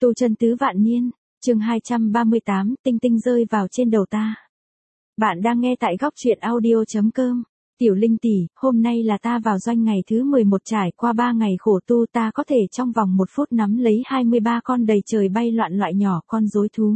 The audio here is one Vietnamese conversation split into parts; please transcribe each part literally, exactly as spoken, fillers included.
Tu chân tứ vạn niên, chương hai trăm ba mươi tám, tinh tinh rơi vào trên đầu ta. Bạn đang nghe tại góc truyện audio.com. Tiểu Linh tỷ, hôm nay là ta vào doanh ngày thứ mười một, trải qua ba ngày khổ tu, ta có thể trong vòng một phút nắm lấy hai mươi ba con đầy trời bay loạn loại nhỏ con rối thú.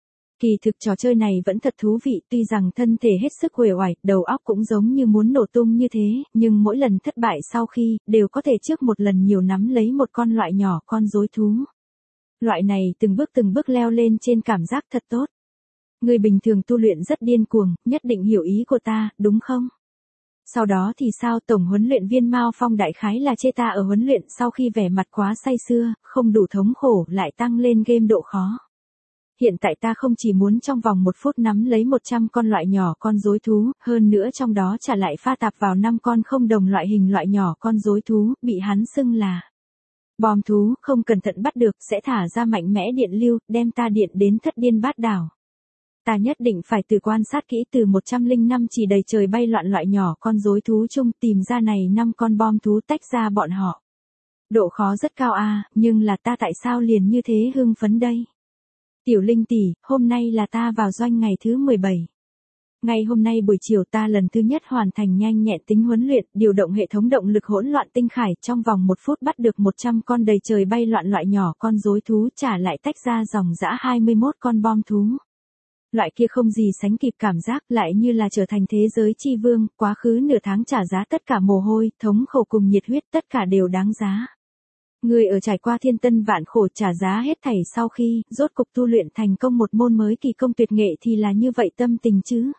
Kỳ thực trò chơi này vẫn thật thú vị, tuy rằng thân thể hết sức uể oải, đầu óc cũng giống như muốn nổ tung như thế, nhưng mỗi lần thất bại sau khi, đều có thể trước một lần nhiều nắm lấy một con loại nhỏ con rối thú. Loại này từng bước từng bước leo lên trên cảm giác thật tốt. Người bình thường tu luyện rất điên cuồng, nhất định hiểu ý của ta, đúng không? Sau đó thì sao? Tổng huấn luyện viên Mao Phong đại khái là chê ta ở huấn luyện sau khi vẻ mặt quá say sưa, không đủ thống khổ, lại tăng lên game độ khó. Hiện tại ta không chỉ muốn trong vòng một phút nắm lấy một trăm con loại nhỏ con rối thú, hơn nữa trong đó trả lại pha tạp vào năm con không đồng loại hình loại nhỏ con rối thú, bị hắn xưng là bom thú, không cẩn thận bắt được sẽ thả ra mạnh mẽ điện lưu, đem ta điện đến thất điên bát đảo. Ta nhất định phải từ quan sát kỹ từ một trăm lẻ năm chỉ đầy trời bay loạn loại nhỏ con rối thú chung tìm ra này năm con bom thú tách ra bọn họ. Độ khó rất cao a, nhưng là ta tại sao liền như thế hưng phấn đây? Tiểu Linh tỷ, hôm nay là ta vào doanh ngày thứ mười bảy. Ngày hôm nay buổi chiều ta lần thứ nhất hoàn thành nhanh nhẹn tính huấn luyện, điều động hệ thống động lực hỗn loạn tinh khải, trong vòng một phút bắt được một trăm con đầy trời bay loạn loại nhỏ con rối thú, trả lại tách ra dòng dã hai mươi mốt con bom thú. Loại kia không gì sánh kịp cảm giác, lại như là trở thành thế giới chi vương, quá khứ nửa tháng trả giá tất cả mồ hôi, thống khổ cùng nhiệt huyết, tất cả đều đáng giá. Người ở trải qua thiên tân vạn khổ trả giá hết thảy sau khi, rốt cục tu luyện thành công một môn mới kỳ công tuyệt nghệ thì là như vậy tâm tình chứ.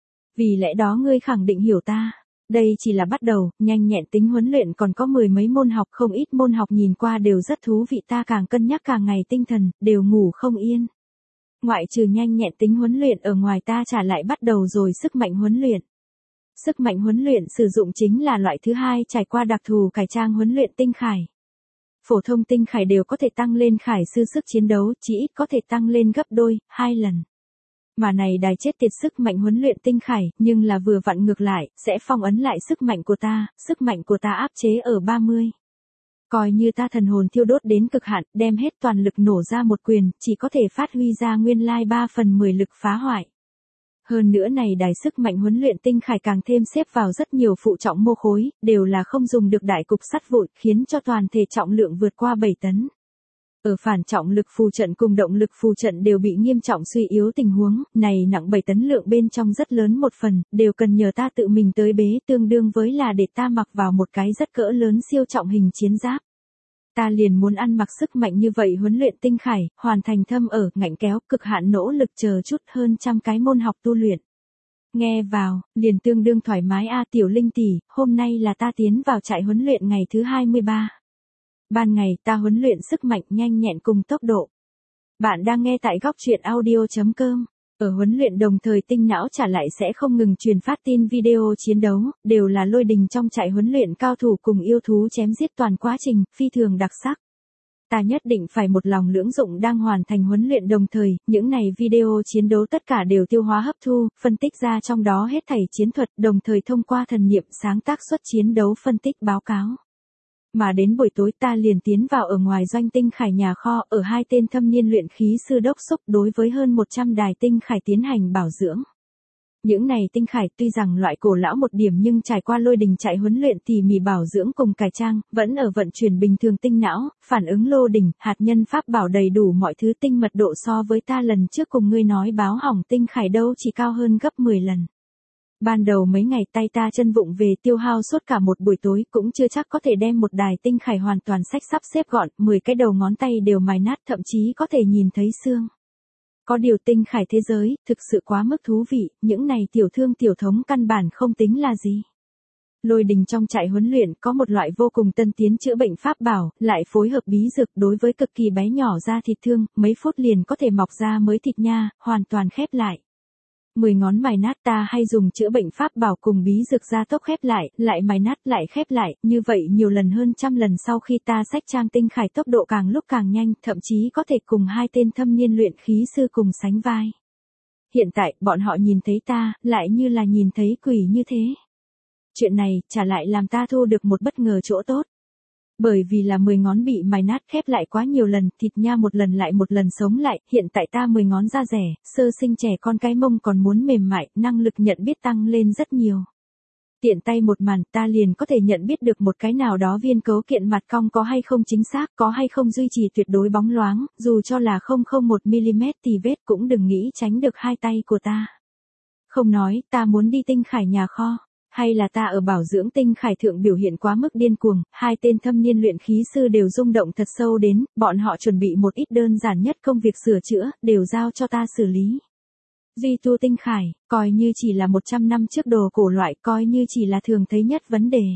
Vì lẽ đó ngươi khẳng định hiểu ta. Đây chỉ là bắt đầu, nhanh nhẹn tính huấn luyện còn có mười mấy môn học, không ít môn học nhìn qua đều rất thú vị, ta càng cân nhắc càng ngày tinh thần, đều ngủ không yên. Ngoại trừ nhanh nhẹn tính huấn luyện ở ngoài ta trả lại bắt đầu rồi sức mạnh huấn luyện. Sức mạnh huấn luyện sử dụng chính là loại thứ hai trải qua đặc thù cải trang huấn luyện tinh khải. Phổ thông tinh khải đều có thể tăng lên khải sư sức chiến đấu, chỉ ít có thể tăng lên gấp đôi, hai lần. Mà này đài chết tiệt sức mạnh huấn luyện tinh khải, nhưng là vừa vặn ngược lại, sẽ phong ấn lại sức mạnh của ta, sức mạnh của ta áp chế ở ba mươi. Coi như ta thần hồn thiêu đốt đến cực hạn, đem hết toàn lực nổ ra một quyền, chỉ có thể phát huy ra nguyên lai ba phần mười lực phá hoại. Hơn nữa này đài sức mạnh huấn luyện tinh khải càng thêm xếp vào rất nhiều phụ trọng mô khối, đều là không dùng được đại cục sắt vụn, khiến cho toàn thể trọng lượng vượt qua bảy tấn. Ở phản trọng lực phù trận cùng động lực phù trận đều bị nghiêm trọng suy yếu tình huống, này nặng bảy tấn lượng bên trong rất lớn một phần, đều cần nhờ ta tự mình tới bế, tương đương với là để ta mặc vào một cái rất cỡ lớn siêu trọng hình chiến giáp. Ta liền muốn ăn mặc sức mạnh như vậy huấn luyện tinh khải, hoàn thành thâm ở, ngạnh kéo, cực hạn nỗ lực chờ chút hơn trăm cái môn học tu luyện. Nghe vào, liền tương đương thoải mái a. Tiểu Linh tỷ, hôm nay là ta tiến vào trại huấn luyện ngày thứ hai mươi ba. Ban ngày ta huấn luyện sức mạnh nhanh nhẹn cùng tốc độ. Bạn đang nghe tại góc truyện audio.com. Ở huấn luyện đồng thời tinh não trả lại sẽ không ngừng truyền phát tin video chiến đấu, đều là lôi đình trong trại huấn luyện cao thủ cùng yêu thú chém giết toàn quá trình, phi thường đặc sắc. Ta nhất định phải một lòng lưỡng dụng đang hoàn thành huấn luyện đồng thời, những này video chiến đấu tất cả đều tiêu hóa hấp thu, phân tích ra trong đó hết thảy chiến thuật, đồng thời thông qua thần niệm sáng tác xuất chiến đấu phân tích báo cáo. Mà đến buổi tối ta liền tiến vào ở ngoài doanh tinh khải nhà kho, ở hai tên thâm niên luyện khí sư đốc xúc đối với hơn một trăm đài tinh khải tiến hành bảo dưỡng. Những này tinh khải tuy rằng loại cổ lão một điểm nhưng trải qua lôi đình chạy huấn luyện tỉ mỉ bảo dưỡng cùng cải trang, vẫn ở vận chuyển bình thường tinh não, phản ứng lô đỉnh, hạt nhân pháp bảo đầy đủ mọi thứ, tinh mật độ so với ta lần trước cùng ngươi nói báo hỏng tinh khải đâu chỉ cao hơn gấp mười lần. Ban đầu mấy ngày tay ta chân vụng về tiêu hao suốt cả một buổi tối cũng chưa chắc có thể đem một đài tinh khải hoàn toàn sách sắp xếp gọn, mười cái đầu ngón tay đều mài nát, thậm chí có thể nhìn thấy xương. Có điều tinh khải thế giới, thực sự quá mức thú vị, những này tiểu thương tiểu thống căn bản không tính là gì. Lôi đình trong trại huấn luyện có một loại vô cùng tân tiến chữa bệnh pháp bảo, lại phối hợp bí dược đối với cực kỳ bé nhỏ da thịt thương, mấy phút liền có thể mọc ra mới thịt nha, hoàn toàn khép lại. Mười ngón mài nát ta hay dùng chữa bệnh pháp bảo cùng bí dược gia tốc khép lại, lại mài nát lại khép lại, như vậy nhiều lần hơn trăm lần sau khi ta xách trang tinh khải tốc độ càng lúc càng nhanh, thậm chí có thể cùng hai tên thâm niên luyện khí sư cùng sánh vai. Hiện tại, bọn họ nhìn thấy ta, lại như là nhìn thấy quỷ như thế. Chuyện này, trả lại làm ta thu được một bất ngờ chỗ tốt. Bởi vì là mười ngón bị mài nát khép lại quá nhiều lần, thịt nha một lần lại một lần sống lại, hiện tại ta mười ngón da rẻ, sơ sinh trẻ con cái mông còn muốn mềm mại, năng lực nhận biết tăng lên rất nhiều. Tiện tay một màn ta liền có thể nhận biết được một cái nào đó viên cấu kiện mặt cong có hay không chính xác, có hay không duy trì tuyệt đối bóng loáng, dù cho là không không một mi-li-mét tì vết cũng đừng nghĩ tránh được hai tay của ta. Không nói, ta muốn đi Tinh Khải nhà kho. Hay là ta ở bảo dưỡng Tinh Khải thượng biểu hiện quá mức điên cuồng, hai tên thâm niên luyện khí sư đều rung động thật sâu đến, bọn họ chuẩn bị một ít đơn giản nhất công việc sửa chữa, đều giao cho ta xử lý. Duy tu Tinh Khải, coi như chỉ là một trăm năm trước đồ cổ loại, coi như chỉ là thường thấy nhất vấn đề.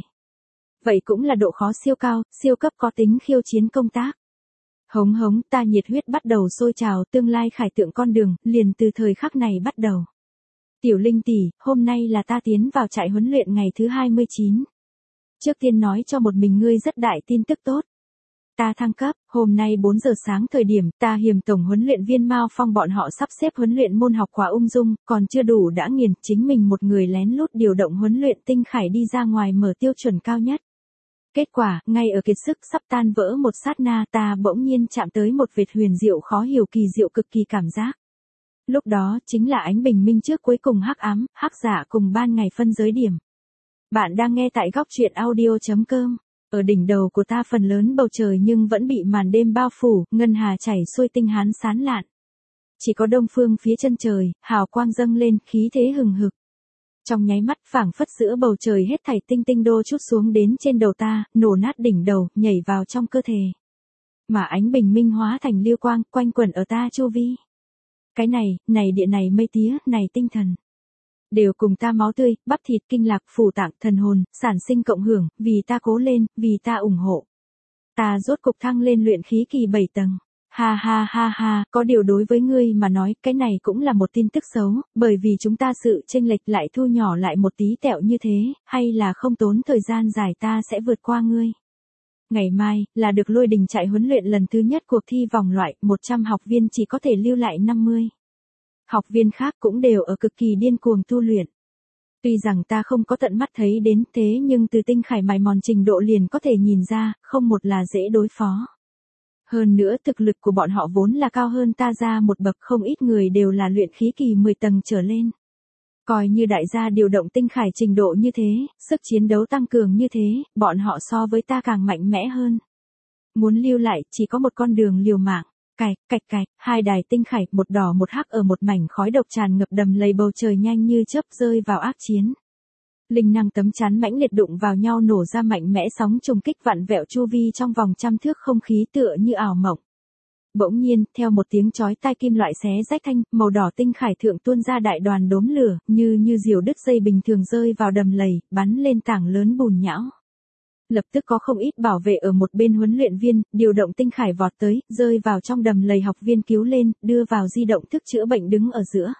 Vậy cũng là độ khó siêu cao, siêu cấp có tính khiêu chiến công tác. Hống hống, ta nhiệt huyết bắt đầu sôi trào, tương lai khải tượng con đường, liền từ thời khắc này bắt đầu. Tiểu Linh tỷ, hôm nay là ta tiến vào trại huấn luyện ngày thứ hai mươi chín. Trước tiên nói cho một mình ngươi rất đại tin tức tốt. Ta thăng cấp, hôm nay bốn giờ sáng thời điểm, ta hiềm tổng huấn luyện viên Mao Phong bọn họ sắp xếp huấn luyện môn học quá ung dung, còn chưa đủ đã nghiền, chính mình một người lén lút điều động huấn luyện Tinh Khải đi ra ngoài mở tiêu chuẩn cao nhất. Kết quả, ngay ở kiệt sức sắp tan vỡ một sát na, ta bỗng nhiên chạm tới một vệt huyền diệu khó hiểu kỳ diệu cực kỳ cảm giác. Lúc đó, chính là ánh bình minh trước cuối cùng hắc ám, hắc giả cùng ban ngày phân giới điểm. Bạn đang nghe tại góc truyện audio chấm com. Ở đỉnh đầu của ta phần lớn bầu trời nhưng vẫn bị màn đêm bao phủ, ngân hà chảy xuôi tinh hán sán lạn. Chỉ có đông phương phía chân trời, hào quang dâng lên, khí thế hừng hực. Trong nháy mắt phảng phất giữa bầu trời hết thảy tinh tinh đô chút xuống đến trên đầu ta, nổ nát đỉnh đầu, nhảy vào trong cơ thể. Mà ánh bình minh hóa thành lưu quang, quanh quẩn ở ta chu vi. Cái này, này địa này mây tía, này tinh thần. Đều cùng ta máu tươi, bắp thịt, kinh lạc, phủ tạng, thần hồn, sản sinh cộng hưởng, vì ta cố lên, vì ta ủng hộ. Ta rốt cục thăng lên luyện khí kỳ bảy tầng. Ha ha ha ha, có điều đối với ngươi mà nói, cái này cũng là một tin tức xấu, bởi vì chúng ta sự chênh lệch lại thu nhỏ lại một tí tẹo như thế, hay là không tốn thời gian dài ta sẽ vượt qua ngươi. Ngày mai, là được Lôi Đình trại huấn luyện lần thứ nhất cuộc thi vòng loại, một trăm học viên chỉ có thể lưu lại năm mươi. Học viên khác cũng đều ở cực kỳ điên cuồng tu luyện. Tuy rằng ta không có tận mắt thấy đến thế nhưng từ Tinh Khải mài mòn trình độ liền có thể nhìn ra, không một là dễ đối phó. Hơn nữa thực lực của bọn họ vốn là cao hơn ta ra một bậc, không ít người đều là luyện khí kỳ mười tầng trở lên. Coi như đại gia điều động Tinh Khải trình độ như thế, sức chiến đấu tăng cường như thế, bọn họ so với ta càng mạnh mẽ hơn. Muốn lưu lại, chỉ có một con đường liều mạng. Cạch, cạch cạch, hai đài Tinh Khải, một đỏ một hắc ở một mảnh khói độc tràn ngập đầm lầy bầu trời nhanh như chớp rơi vào ác chiến. Linh năng tấm chắn mãnh liệt đụng vào nhau nổ ra mạnh mẽ sóng trùng kích vặn vẹo chu vi trong vòng trăm thước không khí tựa như ảo mộng. Bỗng nhiên, theo một tiếng chói tai kim loại xé rách thanh, màu đỏ Tinh Khải thượng tuôn ra đại đoàn đốm lửa, như như diều đứt dây bình thường rơi vào đầm lầy, bắn lên tảng lớn bùn nhão. Lập tức có không ít bảo vệ ở một bên huấn luyện viên, điều động Tinh Khải vọt tới, rơi vào trong đầm lầy học viên cứu lên, đưa vào di động thức chữa bệnh đứng ở giữa.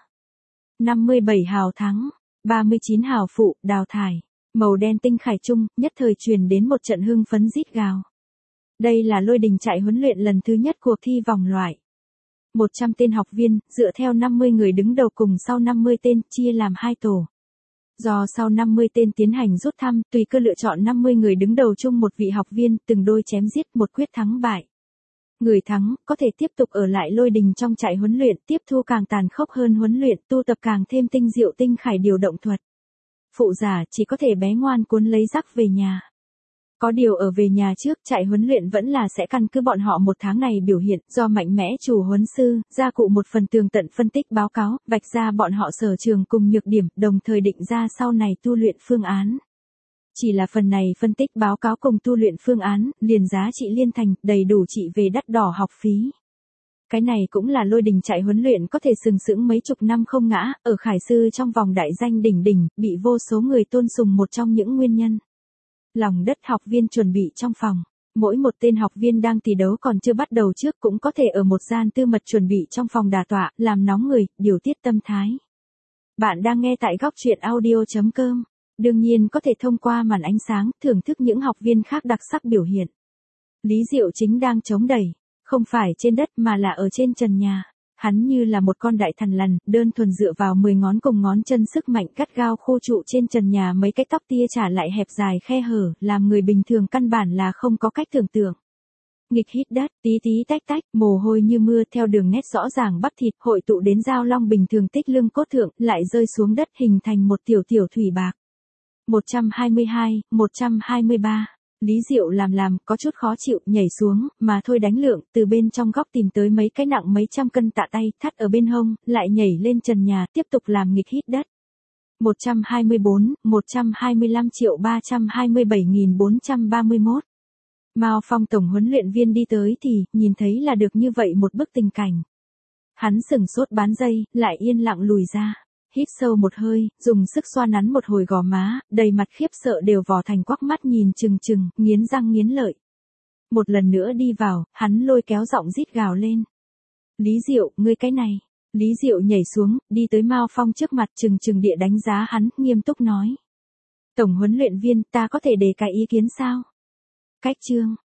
năm mươi bảy hào thắng, ba mươi chín hào phụ, đào thải. Màu đen Tinh Khải chung, nhất thời truyền đến một trận hưng phấn rít gào. Đây là Lôi Đình trại huấn luyện lần thứ nhất cuộc thi vòng loại. một trăm tên học viên, dựa theo năm mươi người đứng đầu cùng sau năm mươi tên, chia làm hai tổ. Do sau năm mươi tên tiến hành rút thăm, tùy cơ lựa chọn năm mươi người đứng đầu chung một vị học viên, từng đôi chém giết một quyết thắng bại. Người thắng, có thể tiếp tục ở lại Lôi Đình trong trại huấn luyện, tiếp thu càng tàn khốc hơn huấn luyện, tu tập càng thêm tinh diệu Tinh Khải điều động thuật. Phụ giả chỉ có thể bé ngoan cuốn lấy rắc về nhà. Có điều ở về nhà trước, trại huấn luyện vẫn là sẽ căn cứ bọn họ một tháng này biểu hiện, do mạnh mẽ chủ huấn sư, gia cụ một phần tường tận phân tích báo cáo, vạch ra bọn họ sở trường cùng nhược điểm, đồng thời định ra sau này tu luyện phương án. Chỉ là phần này phân tích báo cáo cùng tu luyện phương án, liền giá trị liên thành, đầy đủ trị về đắt đỏ học phí. Cái này cũng là Lôi Đình trại huấn luyện có thể sừng sững mấy chục năm không ngã, ở khải sư trong vòng đại danh đỉnh đỉnh, bị vô số người tôn sùng một trong những nguyên nhân. Lòng đất học viên chuẩn bị trong phòng. Mỗi một tên học viên đang tỷ đấu còn chưa bắt đầu trước cũng có thể ở một gian tư mật chuẩn bị trong phòng đả tọa, làm nóng người, điều tiết tâm thái. Bạn đang nghe tại góc truyện audio chấm com. Đương nhiên có thể thông qua màn ánh sáng, thưởng thức những học viên khác đặc sắc biểu hiện. Lý Diệu Chính đang chống đẩy, không phải trên đất mà là ở trên trần nhà. Hắn như là một con đại thần lằn, đơn thuần dựa vào mười ngón cùng ngón chân sức mạnh cắt gao khô trụ trên trần nhà mấy cái tóc tia trả lại hẹp dài khe hở, làm người bình thường căn bản là không có cách tưởng tượng. Nghịch hít đất, tí tí tách tách, mồ hôi như mưa theo đường nét rõ ràng bắp thịt hội tụ đến dao long bình thường tích lưng cốt thượng, lại rơi xuống đất hình thành một tiểu tiểu thủy bạc. một trăm hai mươi hai, một trăm hai mươi ba. Lý Diệu làm làm, có chút khó chịu, nhảy xuống, mà thôi đánh lượng, từ bên trong góc tìm tới mấy cái nặng mấy trăm cân tạ tay, thắt ở bên hông, lại nhảy lên trần nhà, tiếp tục làm nghịch hít đất. một trăm hai mươi bốn, một trăm hai mươi lăm triệu ba trăm hai mươi bảy nghìn bốn trăm ba mươi mốt. Mao Phong tổng huấn luyện viên đi tới thì, nhìn thấy là được như vậy một bức tình cảnh. Hắn sừng sốt bán giây, lại yên lặng lùi ra. Hít sâu một hơi, dùng sức xoa nắn một hồi gò má, đầy mặt khiếp sợ đều vò thành quắc mắt nhìn chừng chừng, nghiến răng nghiến lợi. Một lần nữa đi vào, hắn lôi kéo giọng rít gào lên. Lý Diệu, ngươi cái này. Lý Diệu nhảy xuống, đi tới Mao Phong trước mặt chừng chừng địa đánh giá hắn, nghiêm túc nói. Tổng huấn luyện viên, ta có thể đề cái ý kiến sao? Cách chương.